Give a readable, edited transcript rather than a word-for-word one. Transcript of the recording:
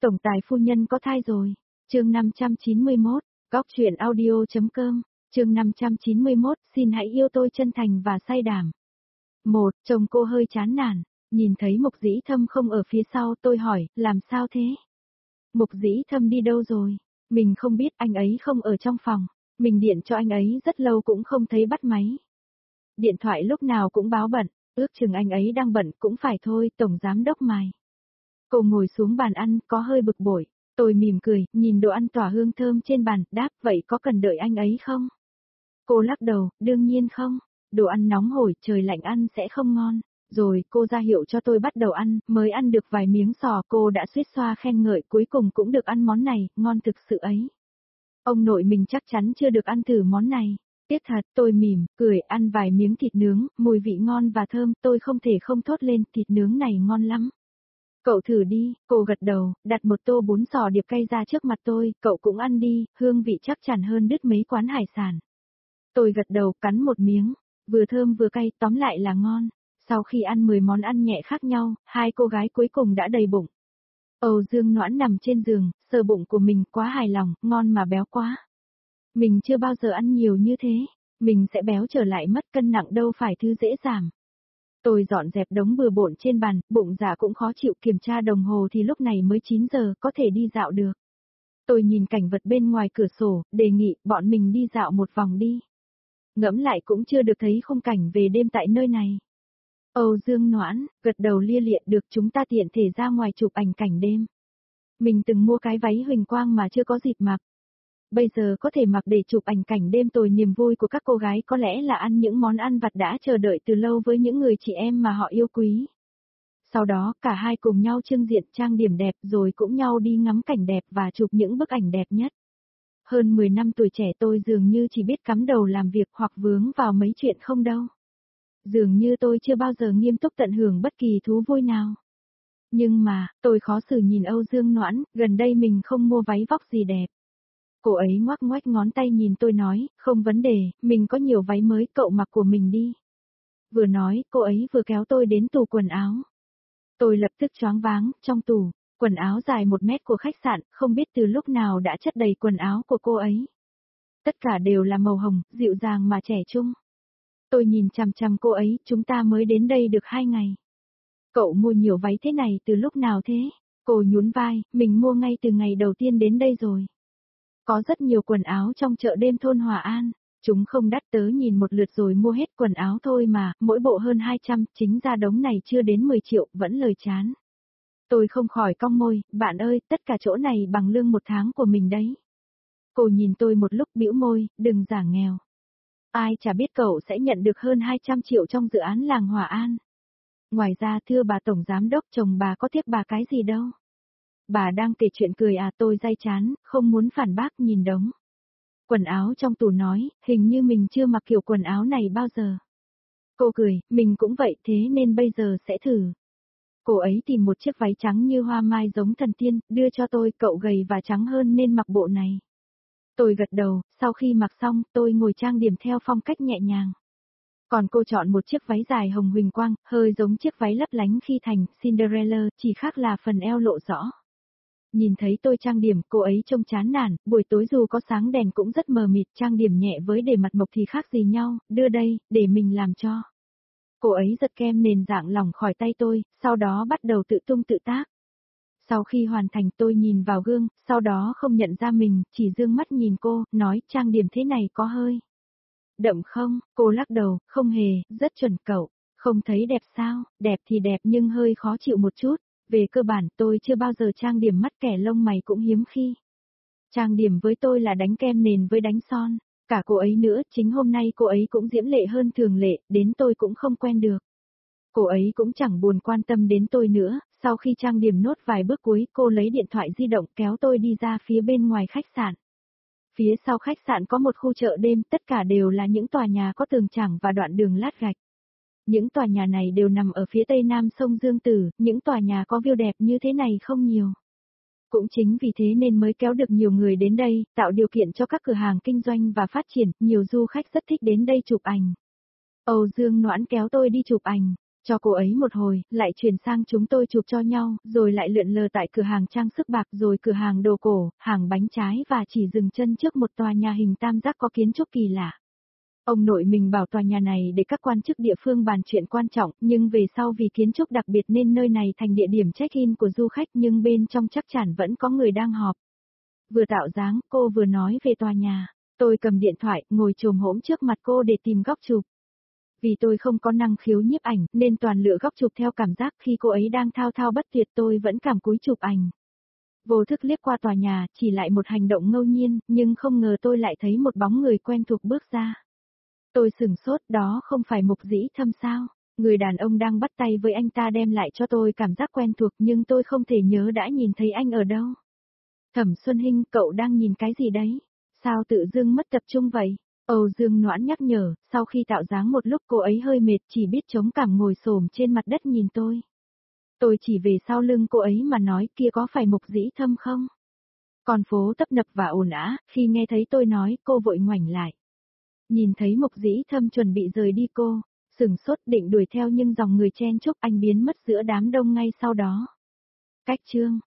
Tổng tài phu nhân có thai rồi. Chương 591, Góc truyện audio.com, chương 591, xin hãy yêu tôi chân thành và say đảm. Chồng cô hơi chán nản, nhìn thấy Mục Dĩ Thâm không ở phía sau, tôi hỏi, làm sao thế? Mục Dĩ Thâm đi đâu rồi? Mình không biết, anh ấy không ở trong phòng. Mình điện cho anh ấy rất lâu cũng không thấy bắt máy. Điện thoại lúc nào cũng báo bận, ước chừng anh ấy đang bận cũng phải thôi, tổng giám đốc mài. Cô ngồi xuống bàn ăn, có hơi bực bội. Tôi mỉm cười, nhìn đồ ăn tỏa hương thơm trên bàn, đáp, vậy có cần đợi anh ấy không? Cô lắc đầu, đương nhiên không. Đồ ăn nóng hổi, trời lạnh ăn sẽ không ngon. Rồi, cô ra hiệu cho tôi bắt đầu ăn, mới ăn được vài miếng sò, cô đã suýt xoa khen ngợi, cuối cùng cũng được ăn món này, ngon thực sự ấy. Ông nội mình chắc chắn chưa được ăn thử món này. Tiếc thật, tôi mỉm, cười, ăn vài miếng thịt nướng, mùi vị ngon và thơm, tôi không thể không thốt lên, thịt nướng này ngon lắm. Cậu thử đi, cô gật đầu, đặt một tô bún sò điệp cay ra trước mặt tôi, cậu cũng ăn đi, hương vị chắc chắn hơn đứt mấy quán hải sản. Tôi gật đầu, cắn một miếng, vừa thơm vừa cay, tóm lại là ngon. Sau khi ăn 10 món ăn nhẹ khác nhau, hai cô gái cuối cùng đã đầy bụng. Âu Dương Noãn nằm trên giường, sờ bụng của mình, quá hài lòng, ngon mà béo quá. Mình chưa bao giờ ăn nhiều như thế, mình sẽ béo trở lại mất, cân nặng đâu phải thứ dễ giảm. Tôi dọn dẹp đống bừa bộn trên bàn, bụng dạ cũng khó chịu, kiểm tra đồng hồ thì lúc này mới 9 giờ, có thể đi dạo được. Tôi nhìn cảnh vật bên ngoài cửa sổ, đề nghị bọn mình đi dạo một vòng đi. Ngẫm lại cũng chưa được thấy khung cảnh về đêm tại nơi này. Âu Dương Noãn, gật đầu lia lịa, được, chúng ta tiện thể ra ngoài chụp ảnh cảnh đêm. Mình từng mua cái váy huỳnh quang mà chưa có dịp mặc. Bây giờ có thể mặc để chụp ảnh cảnh đêm tôi, niềm vui của các cô gái có lẽ là ăn những món ăn vặt đã chờ đợi từ lâu với những người chị em mà họ yêu quý. Sau đó, cả hai cùng nhau trưng diện trang điểm đẹp rồi cũng nhau đi ngắm cảnh đẹp và chụp những bức ảnh đẹp nhất. Hơn 10 năm tuổi trẻ tôi dường như chỉ biết cắm đầu làm việc hoặc vướng vào mấy chuyện không đâu. Dường như tôi chưa bao giờ nghiêm túc tận hưởng bất kỳ thú vui nào. Nhưng mà, tôi khó xử nhìn Âu Dương Noãn, gần đây mình không mua váy vóc gì đẹp. Cô ấy ngoắc ngoách ngón tay nhìn tôi nói, không vấn đề, mình có nhiều váy mới, cậu mặc của mình đi. Vừa nói, cô ấy vừa kéo tôi đến tủ quần áo. Tôi lập tức choáng váng, trong tủ, quần áo dài 1 mét của khách sạn, không biết từ lúc nào đã chất đầy quần áo của cô ấy. Tất cả đều là màu hồng, dịu dàng mà trẻ trung. Tôi nhìn chằm chằm cô ấy, chúng ta mới đến đây được 2 ngày. Cậu mua nhiều váy thế này từ lúc nào thế? Cô nhún vai, mình mua ngay từ ngày đầu tiên đến đây rồi. Có rất nhiều quần áo trong chợ đêm thôn Hòa An, chúng không đắt, tớ nhìn một lượt rồi mua hết quần áo thôi mà, mỗi bộ hơn 200, chính ra đống này chưa đến 10 triệu, vẫn lời chán. Tôi không khỏi cong môi, bạn ơi, tất cả chỗ này bằng lương 1 tháng của mình đấy. Cô nhìn tôi một lúc bĩu môi, đừng giả nghèo. Ai chả biết cậu sẽ nhận được hơn 200 triệu trong dự án làng Hòa An. Ngoài ra thưa bà tổng giám đốc, chồng bà có tiếp bà cái gì đâu. Bà đang kể chuyện cười à, tôi day chán, không muốn phản bác, nhìn đống quần áo trong tủ nói, hình như mình chưa mặc kiểu quần áo này bao giờ. Cô cười, mình cũng vậy, thế nên bây giờ sẽ thử. Cô ấy tìm một chiếc váy trắng như hoa mai giống thần tiên, đưa cho tôi, cậu gầy và trắng hơn nên mặc bộ này. Tôi gật đầu, sau khi mặc xong, tôi ngồi trang điểm theo phong cách nhẹ nhàng. Còn cô chọn một chiếc váy dài hồng huỳnh quang, hơi giống chiếc váy lấp lánh khi thành Cinderella, chỉ khác là phần eo lộ rõ. Nhìn thấy tôi trang điểm, cô ấy trông chán nản, buổi tối dù có sáng đèn cũng rất mờ mịt, trang điểm nhẹ với để mặt mộc thì khác gì nhau, đưa đây, để mình làm cho. Cô ấy giật kem nền dạng lỏng khỏi tay tôi, sau đó bắt đầu tự tung tự tác. Sau khi hoàn thành tôi nhìn vào gương, sau đó không nhận ra mình, chỉ dương mắt nhìn cô, nói trang điểm thế này có hơi đậm không? Cô lắc đầu, không hề, rất chuẩn cậu, không thấy đẹp sao, đẹp thì đẹp nhưng hơi khó chịu một chút. Về cơ bản tôi chưa bao giờ trang điểm, mắt kẻ lông mày cũng hiếm khi. Trang điểm với tôi là đánh kem nền với đánh son, cả cô ấy nữa, chính hôm nay cô ấy cũng diễm lệ hơn thường lệ, đến tôi cũng không quen được. Cô ấy cũng chẳng buồn quan tâm đến tôi nữa, sau khi trang điểm nốt vài bước cuối, cô lấy điện thoại di động kéo tôi đi ra phía bên ngoài khách sạn. Phía sau khách sạn có một khu chợ đêm, tất cả đều là những tòa nhà có tường chảng và đoạn đường lát gạch. Những tòa nhà này đều nằm ở phía tây nam sông Dương Tử, những tòa nhà có view đẹp như thế này không nhiều. Cũng chính vì thế nên mới kéo được nhiều người đến đây, tạo điều kiện cho các cửa hàng kinh doanh và phát triển, nhiều du khách rất thích đến đây chụp ảnh. Âu Dương Noãn kéo tôi đi chụp ảnh. Cho cô ấy một hồi, lại chuyển sang chúng tôi chụp cho nhau, rồi lại lượn lờ tại cửa hàng trang sức bạc rồi cửa hàng đồ cổ, hàng bánh trái và chỉ dừng chân trước một tòa nhà hình tam giác có kiến trúc kỳ lạ. Ông nội mình bảo tòa nhà này để các quan chức địa phương bàn chuyện quan trọng, nhưng về sau vì kiến trúc đặc biệt nên nơi này thành địa điểm check-in của du khách, nhưng bên trong chắc chắn vẫn có người đang họp. Vừa tạo dáng, cô vừa nói về tòa nhà. Tôi cầm điện thoại, ngồi chồm hổm trước mặt cô để tìm góc chụp. Vì tôi không có năng khiếu nhiếp ảnh, nên toàn lựa góc chụp theo cảm giác. Khi cô ấy đang thao thao bất tuyệt tôi vẫn cảm cúi chụp ảnh. Vô thức liếc qua tòa nhà, chỉ lại một hành động ngẫu nhiên, nhưng không ngờ tôi lại thấy một bóng người quen thuộc bước ra. Tôi sửng sốt, đó không phải Mục Dĩ Thâm sao? Người đàn ông đang bắt tay với anh ta đem lại cho tôi cảm giác quen thuộc, nhưng tôi không thể nhớ đã nhìn thấy anh ở đâu. Thẩm Xuân Hinh, cậu đang nhìn cái gì đấy? Sao tự dưng mất tập trung vậy? Âu Dương Noãn nhắc nhở, sau khi tạo dáng một lúc cô ấy hơi mệt, chỉ biết chống cằm ngồi xổm trên mặt đất nhìn tôi. Tôi chỉ về sau lưng cô ấy mà nói, kia có phải Mục Dĩ Thâm không? Con phố tấp nập và ồn ào, khi nghe thấy tôi nói, cô vội ngoảnh lại. Nhìn thấy Mục Dĩ Thâm chuẩn bị rời đi cô, sửng sốt định đuổi theo nhưng dòng người chen chúc anh biến mất giữa đám đông ngay sau đó. Cách chương